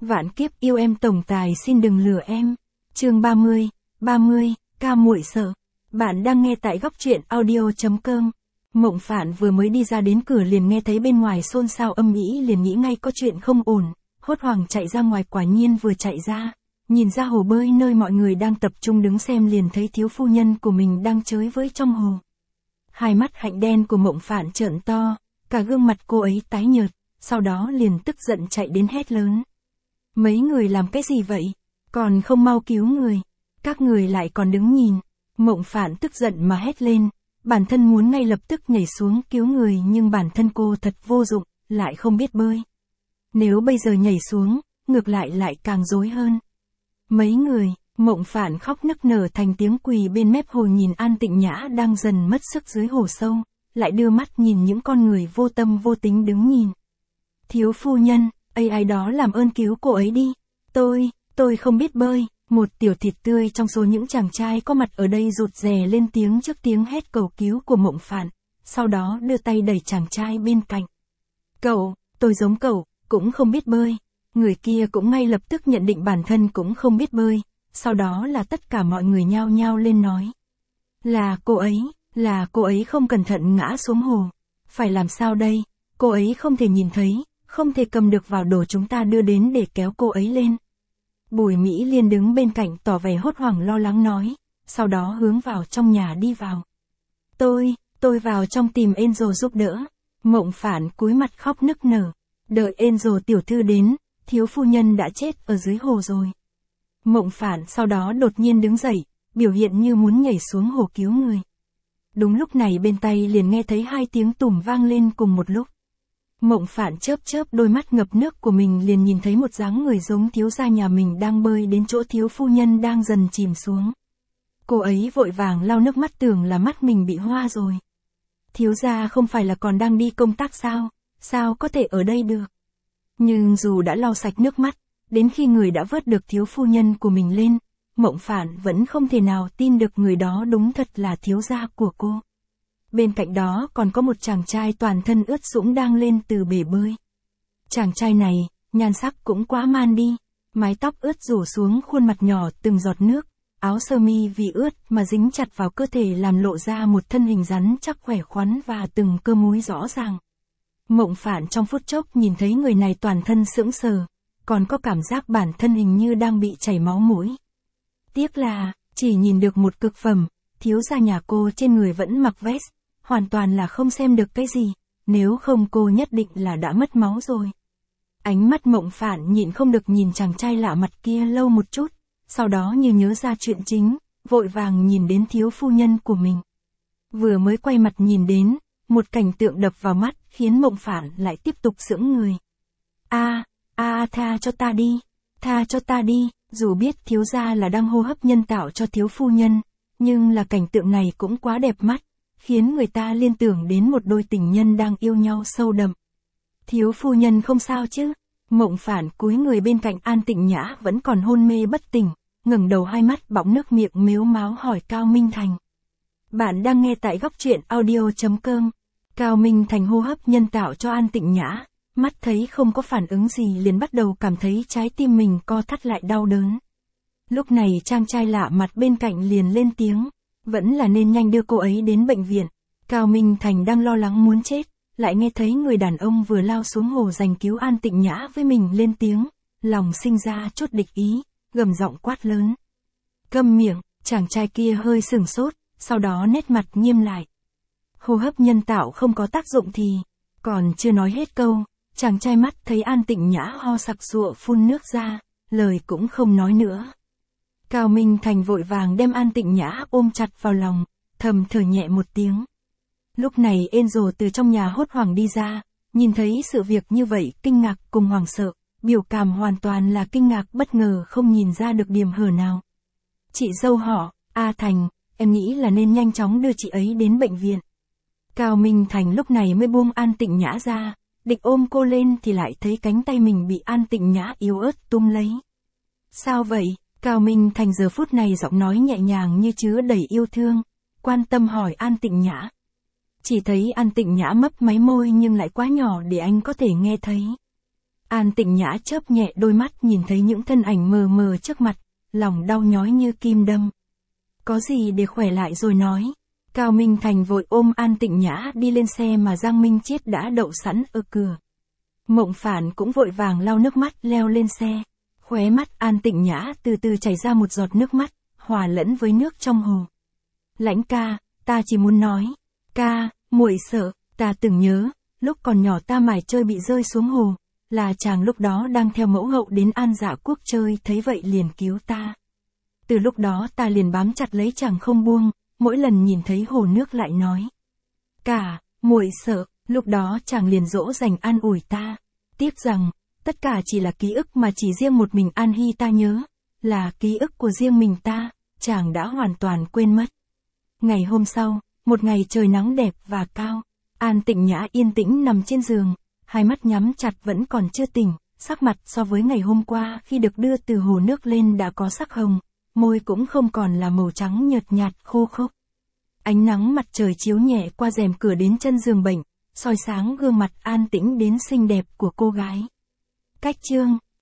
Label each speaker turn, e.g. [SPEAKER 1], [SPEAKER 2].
[SPEAKER 1] Vạn kiếp yêu em tổng tài xin đừng lừa em. Chương 30, ca muội sợ. Bạn đang nghe tại góc truyện audio.com. Mộng Phạn vừa mới đi ra đến cửa liền nghe thấy bên ngoài xôn xao âm ĩ, liền nghĩ ngay có chuyện không ổn, hốt hoảng chạy ra ngoài. Quả nhiên vừa chạy ra, nhìn ra hồ bơi nơi mọi người đang tập trung đứng xem, liền thấy thiếu phu nhân của mình đang chới với trong hồ. Hai mắt hạnh đen của Mộng Phạn trợn to, cả gương mặt cô ấy tái nhợt, sau đó liền tức giận chạy đến hét lớn. Mấy người làm cái gì vậy? Còn không mau cứu người. Các người lại còn đứng nhìn. Mộng Phạn tức giận mà hét lên. Bản thân muốn ngay lập tức nhảy xuống cứu người, nhưng bản thân cô thật vô dụng, lại không biết bơi. Nếu bây giờ nhảy xuống, ngược lại càng rối hơn. Mấy người, Mộng Phạn khóc nức nở thành tiếng, quỳ bên mép hồ nhìn An Tịnh Nhã đang dần mất sức dưới hồ sâu, lại đưa mắt nhìn những con người vô tâm vô tính đứng nhìn. Thiếu phu nhân, ai đó làm ơn cứu cô ấy đi. Tôi không biết bơi. Một tiểu thịt tươi trong số những chàng trai có mặt ở đây rụt rè lên tiếng trước tiếng hét cầu cứu của Mộng Phạn, sau đó đưa tay đẩy chàng trai bên cạnh. Tôi giống cậu, cũng không biết bơi. Người kia cũng ngay lập tức nhận định bản thân cũng không biết bơi, sau đó là tất cả mọi người nhao nhao lên nói. Là cô ấy không cẩn thận ngã xuống hồ. Phải làm sao đây? Cô ấy không thể nhìn thấy, không thể cầm được vào đồ chúng ta đưa đến để kéo cô ấy lên. Bùi Mỹ Liên đứng bên cạnh tỏ vẻ hốt hoảng lo lắng nói, sau đó hướng vào trong nhà đi vào. Tôi vào trong tìm Angel giúp đỡ. Mộng Phạn cúi mặt khóc nức nở. Đợi Angel tiểu thư đến, thiếu phu nhân đã chết ở dưới hồ rồi. Mộng Phạn sau đó đột nhiên đứng dậy, biểu hiện như muốn nhảy xuống hồ cứu người. Đúng lúc này bên tay liền nghe thấy hai tiếng tủm vang lên cùng một lúc. Mộng Phạn chớp đôi mắt ngập nước của mình, liền nhìn thấy một dáng người giống thiếu gia nhà mình đang bơi đến chỗ thiếu phu nhân đang dần chìm xuống. Cô ấy vội vàng lau nước mắt, tưởng là mắt mình bị hoa rồi. Thiếu gia không phải là còn đang đi công tác sao? Sao có thể ở đây được? Nhưng dù đã lau sạch nước mắt, đến khi người đã vớt được thiếu phu nhân của mình lên, Mộng Phạn vẫn không thể nào tin được người đó đúng thật là thiếu gia của cô. Bên cạnh đó còn có một chàng trai toàn thân ướt sũng đang lên từ bể bơi. Chàng trai này, nhan sắc cũng quá man đi, mái tóc ướt rủ xuống khuôn mặt nhỏ từng giọt nước, áo sơ mi vì ướt mà dính chặt vào cơ thể làm lộ ra một thân hình rắn chắc khỏe khoắn và từng cơ múi rõ ràng. Mộng Phạn trong phút chốc nhìn thấy người này toàn thân sững sờ, còn có cảm giác bản thân hình như đang bị chảy máu mũi. Tiếc là, chỉ nhìn được một cực phẩm, thiếu gia nhà cô trên người vẫn mặc vest, hoàn toàn là không xem được cái gì, nếu không cô nhất định là đã mất máu rồi. Ánh mắt Mộng Phạn nhịn không được nhìn chàng trai lạ mặt kia lâu một chút, sau đó như nhớ ra chuyện chính, vội vàng nhìn đến thiếu phu nhân của mình. Vừa mới quay mặt nhìn đến, một cảnh tượng đập vào mắt khiến Mộng Phạn lại tiếp tục sững người. Tha cho ta đi, dù biết thiếu gia là đang hô hấp nhân tạo cho thiếu phu nhân, nhưng là cảnh tượng này cũng quá đẹp mắt, khiến người ta liên tưởng đến một đôi tình nhân đang yêu nhau sâu đậm. Thiếu phu nhân không sao chứ? Mộng Phạn cúi người bên cạnh An Tịnh Nhã vẫn còn hôn mê bất tỉnh, ngẩng đầu hai mắt bỗng nước miệng mếu máo hỏi Cao Minh Thành. Bạn đang nghe tại góc truyện audio.com. Cao Minh Thành hô hấp nhân tạo cho An Tịnh Nhã, mắt thấy không có phản ứng gì liền bắt đầu cảm thấy trái tim mình co thắt lại đau đớn. Lúc này chàng trai lạ mặt bên cạnh liền lên tiếng, vẫn là nên nhanh đưa cô ấy đến bệnh viện. Cao Minh Thành đang lo lắng muốn chết, lại nghe thấy người đàn ông vừa lao xuống hồ giành cứu An Tịnh Nhã với mình lên tiếng, lòng sinh ra chút địch ý, gầm giọng quát lớn. Câm miệng. Chàng trai kia hơi sửng sốt, sau đó nét mặt nghiêm lại. Hô hấp nhân tạo không có tác dụng thì, còn chưa nói hết câu, chàng trai mắt thấy An Tịnh Nhã ho sặc sụa phun nước ra, lời cũng không nói nữa. Cao Minh Thành vội vàng đem An Tịnh Nhã ôm chặt vào lòng, thầm thở nhẹ một tiếng. Lúc này Angel từ trong nhà hốt hoảng đi ra, nhìn thấy sự việc như vậy kinh ngạc cùng hoảng sợ, biểu cảm hoàn toàn là kinh ngạc bất ngờ, không nhìn ra được điểm hở nào. Chị dâu họ, Thành, em nghĩ là nên nhanh chóng đưa chị ấy đến bệnh viện. Cao Minh Thành lúc này mới buông An Tịnh Nhã ra, định ôm cô lên thì lại thấy cánh tay mình bị An Tịnh Nhã yếu ớt túm lấy. Sao vậy? Cao Minh Thành giờ phút này giọng nói nhẹ nhàng như chứa đầy yêu thương, quan tâm hỏi An Tịnh Nhã. Chỉ thấy An Tịnh Nhã mấp máy môi nhưng lại quá nhỏ để anh có thể nghe thấy. An Tịnh Nhã chớp nhẹ đôi mắt nhìn thấy những thân ảnh mờ mờ trước mặt, lòng đau nhói như kim đâm. Có gì để khỏe lại rồi nói. Cao Minh Thành vội ôm An Tịnh Nhã đi lên xe mà Giang Minh Chiết đã đậu sẵn ở cửa. Mộng Phản cũng vội vàng lau nước mắt leo lên xe. Khóe mắt An Tịnh Nhã từ từ chảy ra một giọt nước mắt, hòa lẫn với nước trong hồ. Lãnh ca, ta chỉ muốn nói. Ca, muội sợ, ta từng nhớ, lúc còn nhỏ ta mải chơi bị rơi xuống hồ. Là chàng lúc đó đang theo mẫu hậu đến An Dạ Quốc chơi, thấy vậy liền cứu ta. Từ lúc đó ta liền bám chặt lấy chàng không buông, mỗi lần nhìn thấy hồ nước lại nói. Cả, muội sợ, lúc đó chàng liền dỗ dành an ủi ta. Tiếc rằng, tất cả chỉ là ký ức mà chỉ riêng một mình An Hy ta nhớ, là ký ức của riêng mình ta, chàng đã hoàn toàn quên mất. Ngày hôm sau, một ngày trời nắng đẹp và cao, An Tịnh Nhã yên tĩnh nằm trên giường, hai mắt nhắm chặt vẫn còn chưa tỉnh, sắc mặt so với ngày hôm qua khi được đưa từ hồ nước lên đã có sắc hồng, môi cũng không còn là màu trắng nhợt nhạt khô khốc. Ánh nắng mặt trời chiếu nhẹ qua rèm cửa đến chân giường bệnh, soi sáng gương mặt an tĩnh đến xinh đẹp của cô gái. Cách chương